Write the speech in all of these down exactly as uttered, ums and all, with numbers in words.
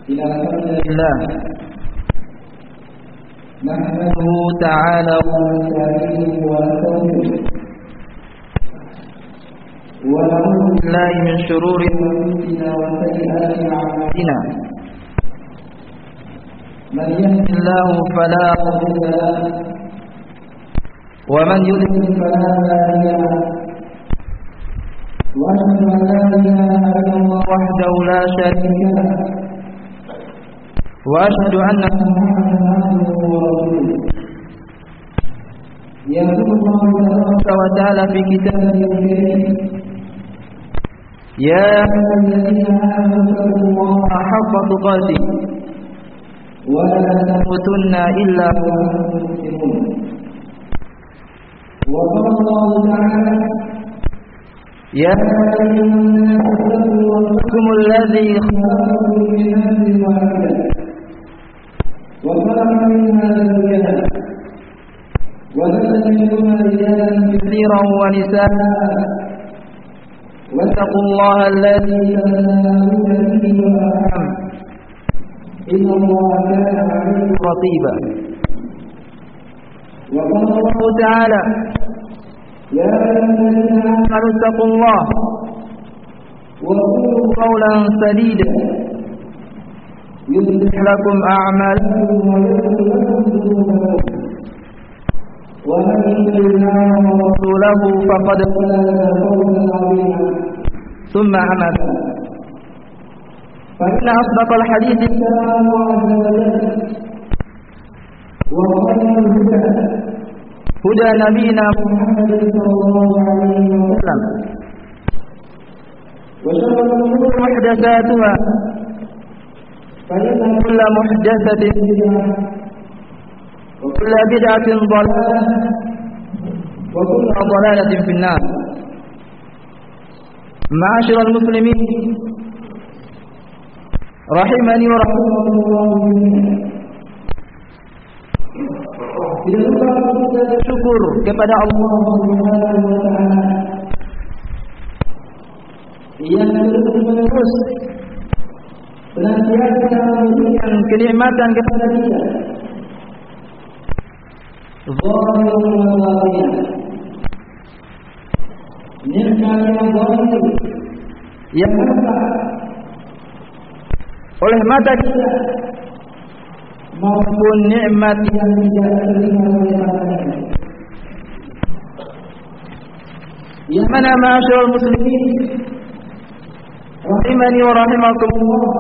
Alhamdulillah nahmaduhu ta'ala wa nasta'inuhu wa nastaghfiruh wa na'udzu billahi min shururi anfusina wa sayyiati a'malina man yahdihillahu fala mudilla lahu wa man yudlil fala hadiya lahu wa ashhadu an la ilaha illallah wahdahu la sharika lahu وأشهد أن محمدا عبده ورسوله يقول الله تبارك وتعالى في كتابه الكريم يا أيها الذين آمنوا اتقوا الله حق تقاته ولا تموتن إلا وأنتم مسلمون وقال الله تعالى يا أيها الناس اتقوا ربكم الذي خلقكم من نفس واحدة وخلق منها زوجها وبث منهما رجالا كثيرا ونساء واتقوا الله الذي تساءلون به والارحام ان الله كان عليكم رقيبا وقال الله تعالى يا ايها الذين امنوا اتقوا الله وقولوا قولا سديدا يصلح لكم أعمالكم ويغفر لكم ذنوبكم ومن يطع الله ورسوله فقد فاز فوزا عظيما ثم أما بعد فإن أصدق الحديث كلام الله عز وجل وخير الهدى هدى نبينا محمد صلى الله عليه وسلم وشر الأمور محدثاتها فإن كل محدثة بدعة وكل بدعة ضلالة وكل ضلالة في النار. معاشر المسلمين rahimani wa rahimakumullah. Tidak lupa kita bersyukur kepada Allah Subhanahu wa taala yang terus-menerus senantiasa memberikan kenikmatan kepada kita, zahir wa batin, nikmat yang zahir yang nampak oleh mata kita maupun nikmat yang tidak terlihat oleh mata kita. Yang mana ma'asyiral muslimin rahimani wa rahimakumullah,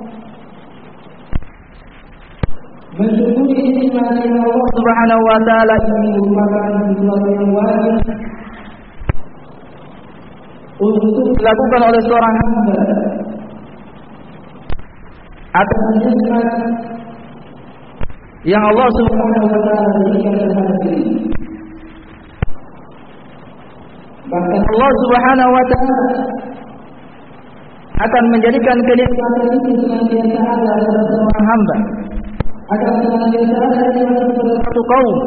mensyukuri nikmat yang Allah Subhanahu wa taala ini merupakan sesuatu yang wajib untuk dilakukan oleh seorang hamba atas nikmat yang Allah Subhanahu wa taala berikan kepada diri. Bahkan Allah Subhanahu wa taala akan menjadikan kenikmatan itu senantiasa ada pada seorang hamba, akan senantiasa ada pada satu kaum,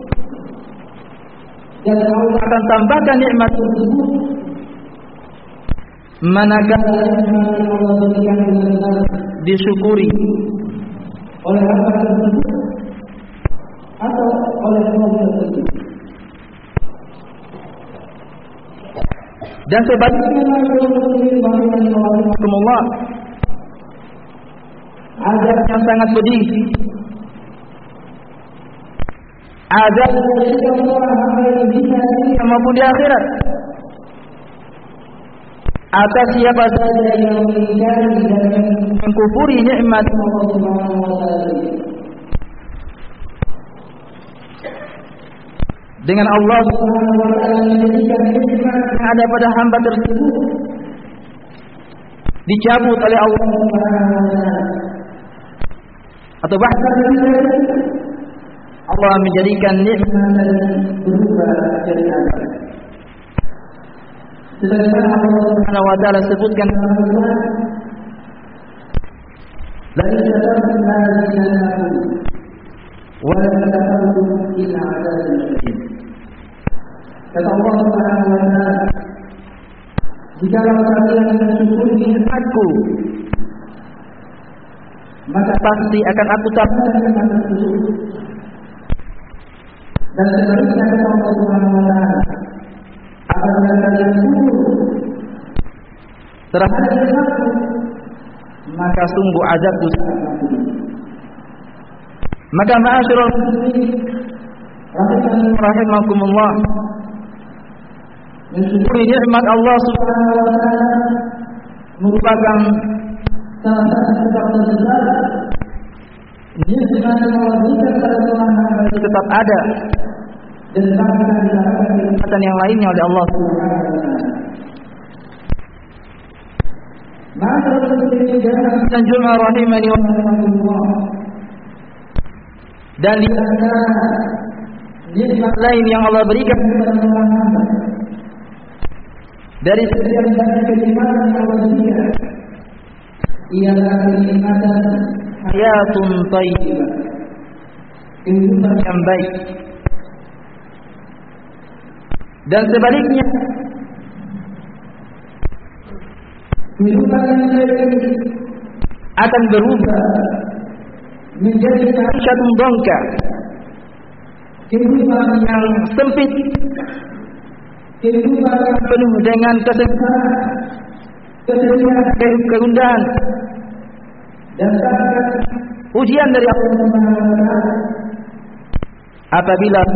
dan Allah akan tambahkan nikmat tersebut manakala nikmat yang Allah berikan benar-benar disyukuri oleh hamba tersebut atau oleh kaum tersebut. Dan sebaliknya Allah azab yang sangat pedih, azab yang orang hamba yang bisa maupun di akhirat atas siapa saja yang mengingkari dan mengkufuri nikmat Allah Subhanahu wa taala. Dengan Allah Subhanahu wa taala menjadikan nikmat yang ada pada hamba tersebut dicabut oleh Allah Subhanahu wa taala, atau bahkan Allah menjadikan nikmat berubah jadi azab. Sebagaimana Allah Subhanahu wa taala sebutkan dalam Al-Qur'an, la yastatanna dinakum wa la tafarruqu illa 'adabun syadid. Kata Allah Subhanahu wa taala, jika kalian mensyukuri nikmatku maka pasti akan aku tambahkan dengan tersebut. Dan sebaliknya kata Allah Subhanahu wa taala, apabila kalian kufur terhadap aku, maka sungguh azabku sangat pedih. Maka ma'asyiral muslimin rahimakumullah, mensyukuri nikmat Allah Subhanahu wa taala merupakan salah satu sebab terbesar nikmat yang Allah berikan kepada seorang hamba itu tetap ada dan bahkan didapatkan kenikmatan yang lainnya oleh Allah Subhanahu wa taala. Ma'asyiral muslimin dan jemaah rahimani wa rahimakumullah, dan di antara nikmat lain yang Allah berikan kepada seorang hamba dari sekian banyak kenikmatan yang Allah berikan ialah kenikmatan hayatun thayyibah, kehidupan yang baik. Dan sebaliknya, kehidupan yang baik akan berubah menjadi ma'isyatun dhanka, kehidupan yang sempit, kehidupan yang penuh dengan kesengsaraan, kesedihan, kegundahan, dan bahkan ujian dari Allah Subhanahu wa taala apabila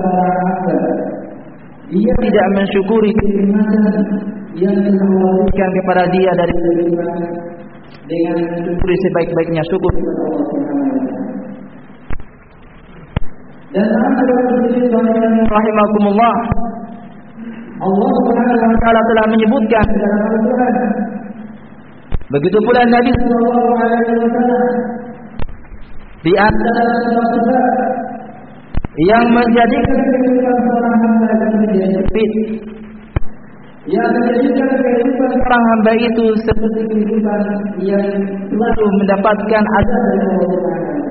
dia tidak mensyukuri kenikmatan yang Allah berikan kepada dia dari kehidupan dengan mensyukuri sebaik-baiknya syukur kepada Allah Subhanahu wa taala. Dan rahimakumullah, Allah Subhanahu wa taala telah menyebutkan dalam Al-Qur'an, begitu pula Nabi sallallahu alaihi wasallam, di antara sebab-sebab yang menjadikan kehidupan seorang hamba menjadi sempit, yang menjadikan kehidupan seorang hamba itu seperti kehidupan yang selalu mendapatkan azab dari Allah Subhanahu wa taala.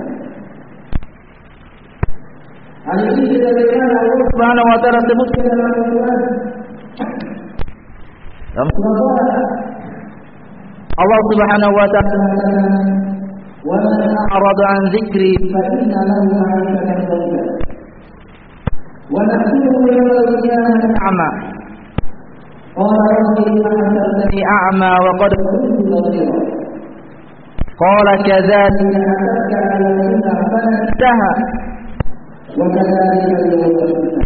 Hal ini dikatakan Allah Subhanahu wa taala sebutkan dalam Al-Qur'an. Dalam surah Allah Subhanahu wa taala, "Wa man a'rada 'an dzikri fa inna lahu 'aishatan dhanka wa nahshuruhu yawmal qiyamati a'ma qala rabbi lima hashartani a'ma wa qad kuntu basira qala kadzalika atatka ayatina fanasitaha wa kadzalika al-yawma tunsa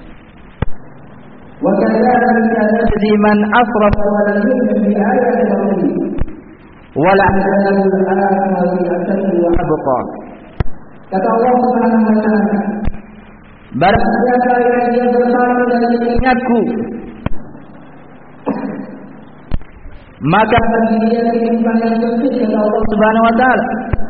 wa kadzalika najzi man asrafa wa lam yu'min bi ayati rabbih wal 'adabul akhirati ashaddu wa abqa." Kata Allah Subhanahu wa taala, barang siapa yang dia berpaling dari ingatku, maka bagi dia kehidupan yang sempit. Kata Allah Subhanahu wa taala,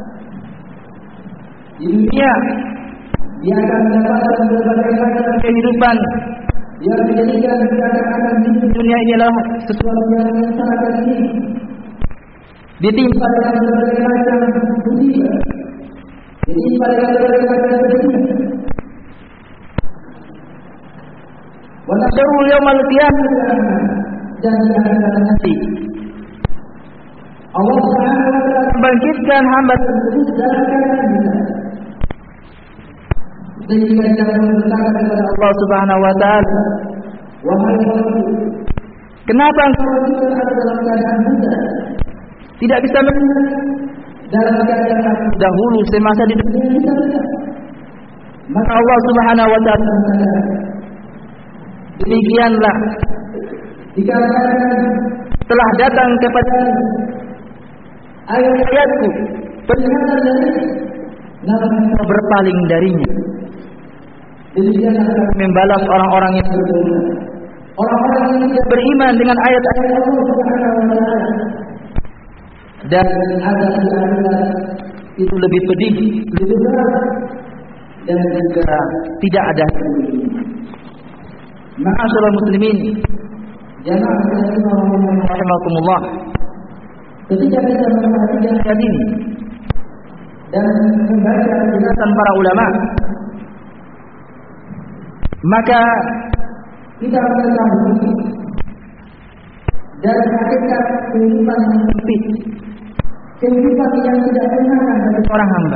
di dunia dia akan mendapatkan berbagai macam kehidupan yang menjadikan seakan-akan dunia ini adalah sesuatu yang sangat tinggi, ditimpa dengan berbagai macam musibah, ditimpa dengan berbagai macam kesedihan. Wa nahsyuruhu yaumal qiyamati dan di akhirat nanti Allah Subhanahu wa taala membangkitkan hamba tersebut dalam keadaan buta, sehingga dia berkata kepada Allah Subhanahu wa taala, "Wahai Rabbku, kenapa engkau menciptakan aku dalam keadaan buta, tidak bisa melihat dalam keadaan aku dahulu semasa di dunia bisa melihat?" Maka Allah Subhanahu wa taala berkata, "Demikianlah dikarenakan telah datang kepada ayat-ayatku peringatan dari namun engkau berpaling darinya. Demikianlah kami membalas orang-orang yang berdosa, orang-orang yang tidak beriman dengan ayat-ayat Allah Subhanahu wa taala, dan azab di akhirat itu lebih pedih, lebih berat, dan juga tidak ada." Ma'asyiral muslimin, jamaah rahimakumullah, ketika kita memperhatikan ayat ini dan membaca penjelasan para ulama, maka kita mengetahui dari hakikat kehidupan yang sempit kehidupan yang tidak menyenangkan bagi seorang hamba.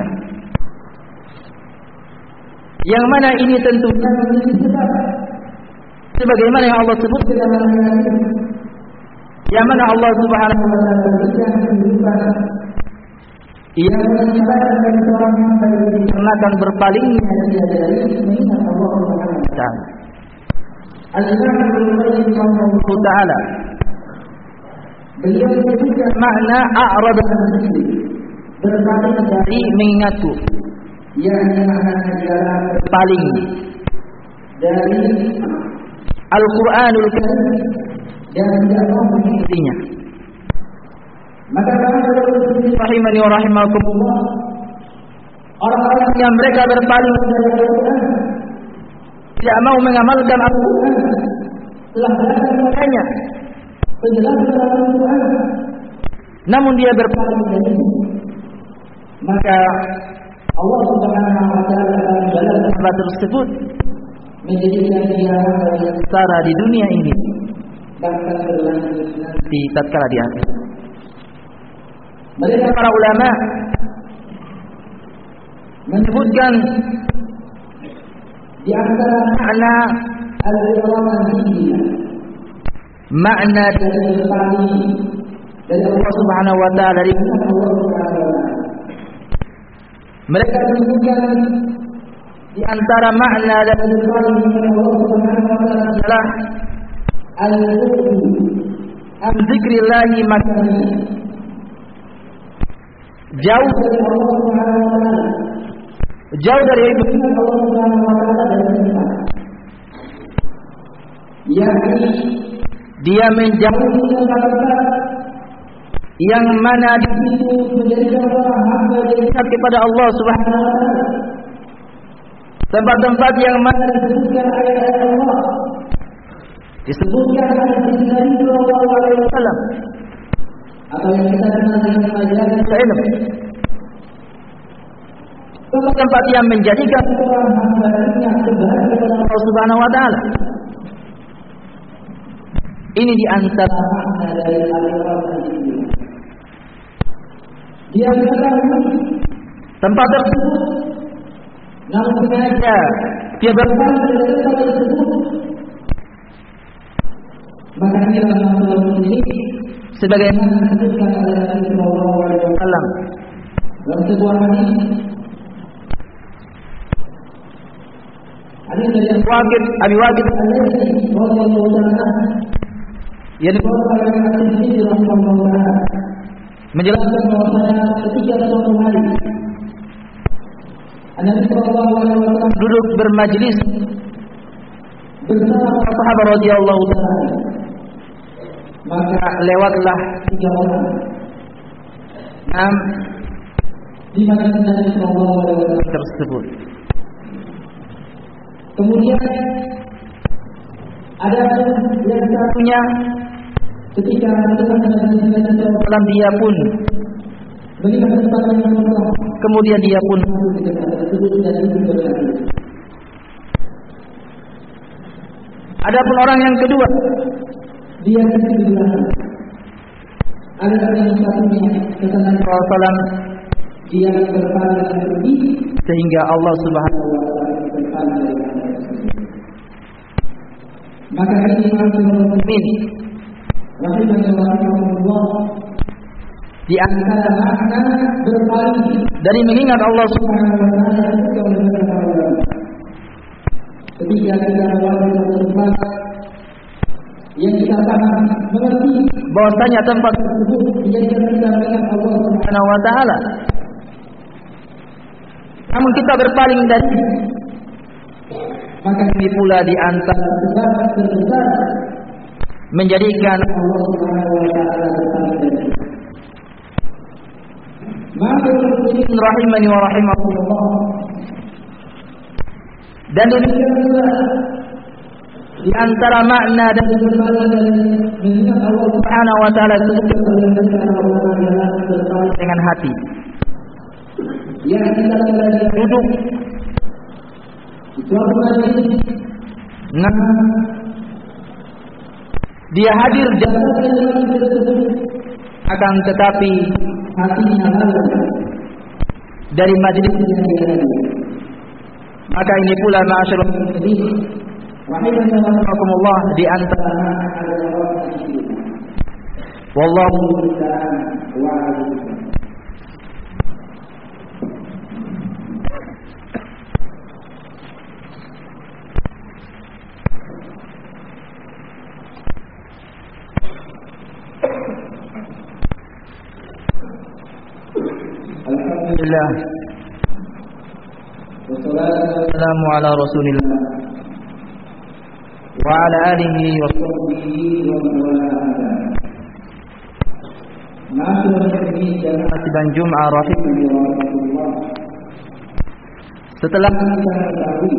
Yang mana ini tentunya menjadi sebab sebagaimana yang Allah sebut dalam ayat ini. Yang mana Allah Subhanahu wa taala berikan kehidupan yang menyebabkan bagi seorang hamba dikarenakan berpalingnya dia dari mengingat Allah Subhanahu wa taala. Al-Imam Ibnu Qayyim rahimahullah taala beliau menyebutkan makna a'rada berpaling dari mengingatku, yakni maknanya adalah berpaling dari Al-Qur'anul Karim dan tidak mau mengikutinya. Maka rahimani wa rahimakumullah, orang-orang yang mereka berpaling dari Al-Qur'an, tidak mau mengamalkan Al-Qur'an, telah belajar maknanya, penjelasan Al-Qur'an, namun dia berpaling dari itu, maka Allah Subhanahu wa taala dalam ayat tersebut menjadikan dia sengsara di dunia ini, bahkan berlanjut nanti tatkala di akhir. Mereka para ulama menyebutkan di antara makna al-iradah ini, makna dari berpaling dari Allah Subhanahu wa taala, dari Allah Subhanahu wa taala. Mereka menyebutkan di antara makna dari berpaling dari Allah Subhanahu wa taala adalah al-bu'du an dzikrillahi makani, jauh dari Allah Subhanahu wa taala, jauh dari ibadah Allah Subhanahu wa taala dan iman. Yakni dia menjauhi tempat-tempat yang mana di situ menjadikan orang hamba dekat kepada Allah Subhanahu wa taala. Tempat-tempat yang mana disebutkan ayat-ayat Allah, disebutkan hadis Nabi sallallahu alaihi wasallam, atau yang kita kenal dengan majalis ilmu. Tempat-tempat yang menjadikan orang hamba-Nya berbahagia kepada Allah Subhanahu wa taala. Ini di antara makna dari al-iradah ini. Dia mengetahui tempat tersebut, namun sengaja dia berpaling dari tempat tersebut. Maka inilah masalah ini, sebagaimana disebutkan oleh Nabi sallallahu alaihi wasallam dalam sebuah hadis. Hadis dari Abu Waqid, Abi Waqid radhiyallahu anhu, yang dikeluarkan oleh Nabi sallallahu alaihi wasallam, menjelaskan bahwasanya ketika suatu hari Nabi sallallahu alaihi wasallam duduk bermajlis bersama para sahabat radhiyallahu taala, maka lewatlah tiga orang. Nam di majlis Nabi sallallahu alaihi wasallam tersebut. Kemudian ada yang satunya ketika mendengar Nabi sallallahu alaihi wasallam, dia pun melihat tempat yang kosong. Kemudian dia pun adapun orang yang kedua, dia duduk di belakang. Ada yang satunya kata Nabi sallallahu alaihi wasallam, dia berpaling pergi sehingga Allah Subhanahu wa taala berpaling dari dia. Maka ini muslimin rahimahullah, di antara makna berpaling dari mengingat Allah Subhanahu wa taala ketika mendengar Allah. Ketika kita berada di tempat yang kita paham mengerti bahwasanya tempat tersebut menjadikan kita mengingat Allah Subhanahu wa taala, namun kita berpaling dari, maka ini pula di antara sebab terbesar menjadikan Allah Subhanahu wa taala berpaling dari. Maka rahimani wa rahimakumullah, dan demikian juga di antara makna dan berpaling dari mengingat Allah Subhanahu wa taala dengan hati. Yang kita belajar duduk di suatu majlis, nah dia hadir dalam majlis tersebut, akan tetapi hatinya lalu dari majelis yang maka ini pula ma'asyarul muslimin rahimakumullah di antara wallahu ta'ala wa'ala. Alhamdulillah wassalamu ala rasulillah wa ala alihi wa sahbihi wa man Jum'ah rahimahullah. Setelah kita mengetahui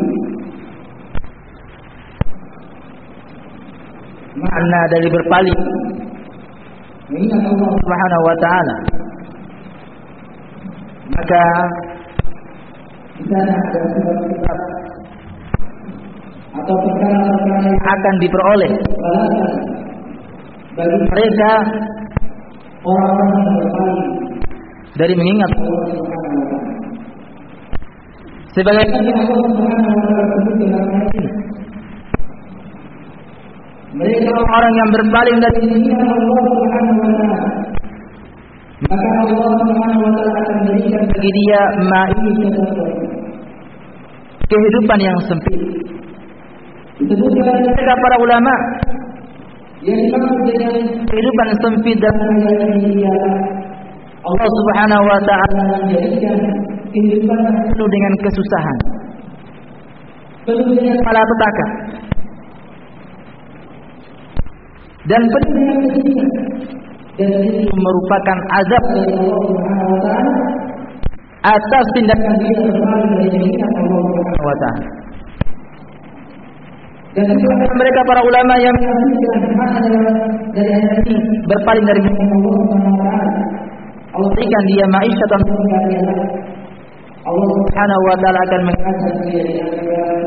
makna dari berpaling mengingat Allah Subhanahu wa taala, maka kita ada sebab-sebab atau perkara-perkara yang akan diperoleh bagi mereka orang-orang yang berpaling dari mengingat Allah Subhanahu wa taala. Sebagaimana Allah Subhanahu wa taala sebutkan dalam ayat ini, mereka orang yang berpaling dari mengingat Allah Subhanahu wa taala, maka Allah Subhanahu wa taala akan berikan bagi dia ma'isatan, kehidupan yang sempit. Disebutkan oleh para ulama yang dimaksud dengan kehidupan sempit dan ayat ini ialah Allah Subhanahu wa taala menjadikan kehidupan penuh dengan kesusahan, penuh dengan malapetaka, dan penuh dengan kesedihan. Dan itu merupakan azab dari Allah Subhanahu wa taala atas tindakan dia berpaling dari mengingat Allah Subhanahu wa taala. Dan juga mereka para ulama yang menafsirkan makna dari ayat ini berpaling dari mengingat Allah Subhanahu wa taala, Allah berikan dia ma'isyatan dunya, Allah Subhanahu wa taala akan mengangkat dia di akhirat.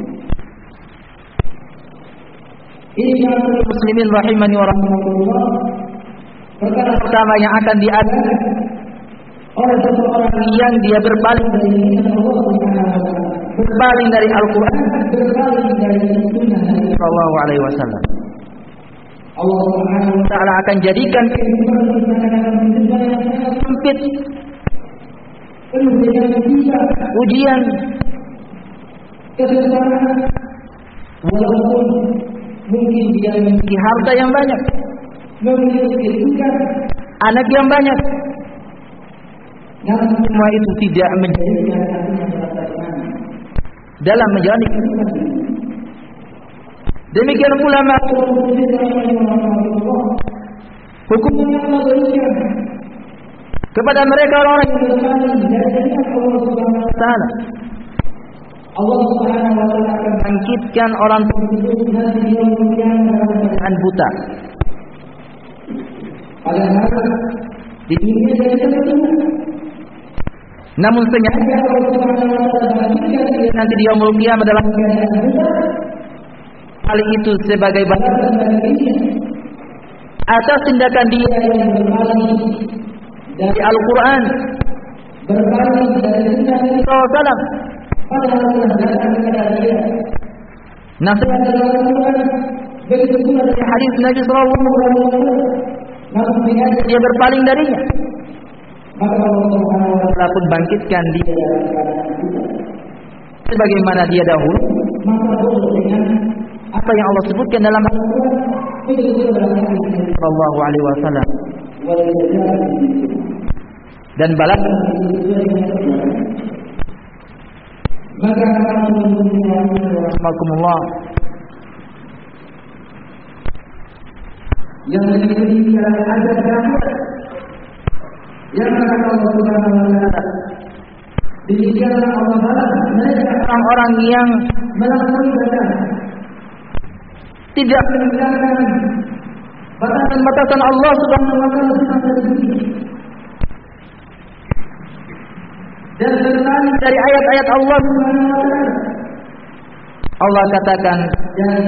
Ini kaum muslimin rahimani wa rahimakumullah. Perkara pertama yang akan diadakan oleh seseorang yang dia berpaling dari Allah Subhanahu wa taala, berpaling dari Al-Qur'an, berpaling dari sunnah Nabi sallallahu alaihi wasallam, Allah Subhanahu wa taala akan jadikan kehidupan yang sangat sempit, penuh dengan ujian, kesusahan, walaupun mungkin dia memiliki harta yang banyak, memiliki juga anak yang banyak, namun semua itu tidak menjadikan dalam menjalani kehidupan. Demikian pula hukum yang Allah berikan kepada mereka orang yang berpaling dari Allah Subhanahu wa taala. Allah Subhanahu wa taala akan bangkitkan orang tersebut nanti di yaumul qiyamah dalam keadaan buta. Padahal di dunia dia tidak, namun sengaja Allah Subhanahu wa taala bangkitkan nanti di yaumul qiyamah dalam keadaan buta. Hal itu sebagai balasan baginya atas tindakan dia yang berpaling dari Al-Quran, berpaling dari sunnah Nabi sallallahu alaihi wasallam, padahal telah datang kepada dia nasihat dari Al-Quran, begitu pula dari hadis Nabi sallallahu alaihi wasallam, namun sengaja dia berpaling darinya, maka Allah Subhanahu wa taala pun bangkitkan dia dalam keadaan buta sebagaimana dia dahulu. Maka boleh dengan apa yang Allah sebutkan dalam Al-Quran, sallallahu alaihi wasallam, dan balasan maka rahimakumullah yang menjadi azab akhirat yang akan Allah Subhanahu wa taala, demikianlah Allah balas mereka orang-orang yang melakukan ibadah, tidak meninggalkan batasan-batasan Allah Subhanahu wa taala sampai di sini, dan berpaling dari ayat-ayat Allah Subhanahu wa taala. Allah katakan dan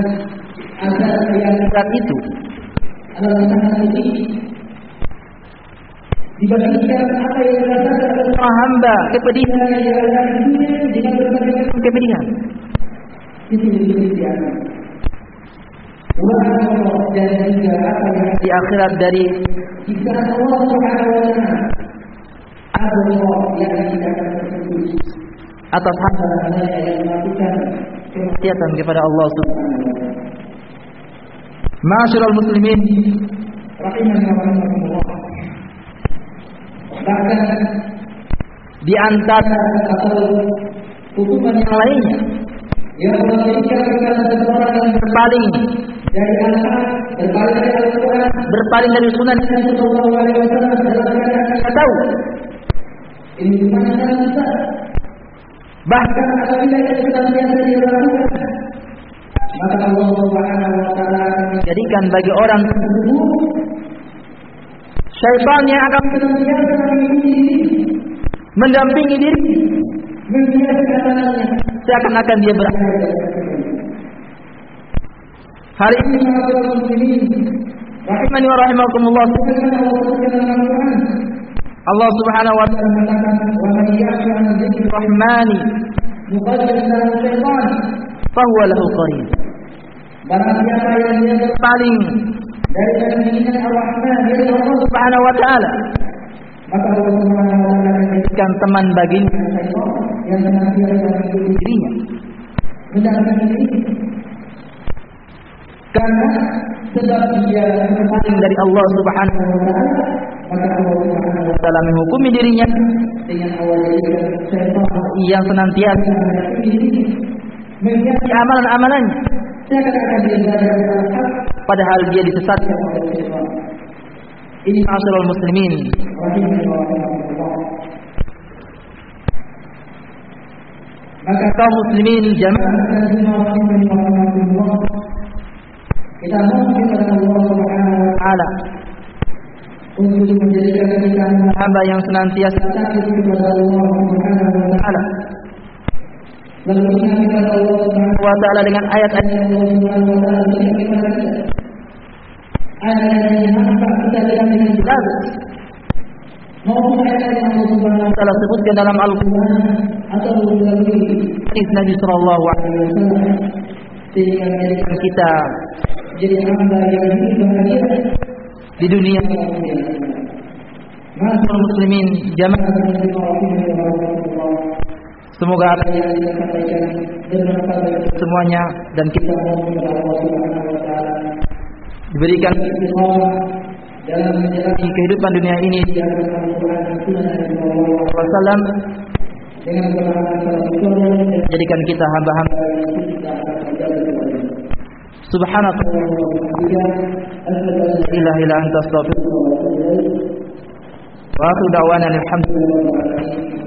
ayat-ayat itu adalah sangat sedikit dibandingkan apa yang dirasakan oleh hamba kepedihan yang dirasakan di dunia dengan berbagai kepedihan itu demikian. Allah dan juga apa yang di akhirat dari jika Allah Subhanahu wa taala Allah yang kita akan tersebut atas hamba yang melakukan kemaksiatan kepada Allah Subhanahu wa taala. Ma'asyiral muslimin rahimani wa rahimakumullah. Bahkan di antara atau hukuman yang lainnya yang memberikan kepada seseorang yang berpaling dari anak berpaling dari Al-Quran berpaling dari sunnah Nabi Sallallahu Alaihi Wasallam dalam keadaan kita tahu ini dimana kita bahkan apabila yang kita biasa dilakukan maka Allah Subhanahu Wa Taala akan menjadikan bagi orang tersebut syaitan yang akan senantiasa mengikuti diri, mendampingi diri membiarkan anaknya seakan-akan dia berada. Hari ini para muslimin rahimani wa rahimakumullah, Allah Subhanahu wa taala mengatakan wa man ya'shu an dzikri rahmani nuqayyid lahu syaitan fahuwa lahu qarin. barang siapa yang dia Paling dari mengingat Ar-Rahman dari Allah Subhanahu wa taala maka Allah Subhanahu wa taala akan jadikan teman baginya syaitan yang senantiasa mengikuti dirinya mendampingi diri karena sebab dia paling dari Allah Subhanahu wa taala, maka Allah Subhanahu wa dalam menghukumi dirinya dengan awal jadikan syaitan yang senantiasa menjadi di amalan-amalannya seakan-akan dia berada di atas hak padahal dia disesatkan. oleh syaitan. Ini ma'asyiral muslimin, Maka kaum muslimin jamaah kita mohon kepada Allah Subhanahu wa taala untuk menjadikan kita hamba yang senantiasa takut kepada Allah Subhanahu wa taala lalu ingat kepada Allah Subhanahu wa taala dengan ayat-ayat Allah Subhanahu wa taala berikan kepada kita ayat yang nampak kita dengan jelas maupun ayat yang Allah Subhanahu wa taala sebutkan dalam Al-Qur'an atau melalui hadis Nabi sallallahu alaihi wasallam sehingga menjadikan wasallam kita jadi hamba yang hidup bahagia di dunia. Ma'asyiral muslimin jamaah, semoga apa yang semuanya dan kita diberikan dalam menjalani kehidupan dunia ini wasallam jadikan kita hamba-hamba subhanaka la ilaha illa anta astaghfiruka wa atubu ilaik wa akhiru da'wana alhamdulillah.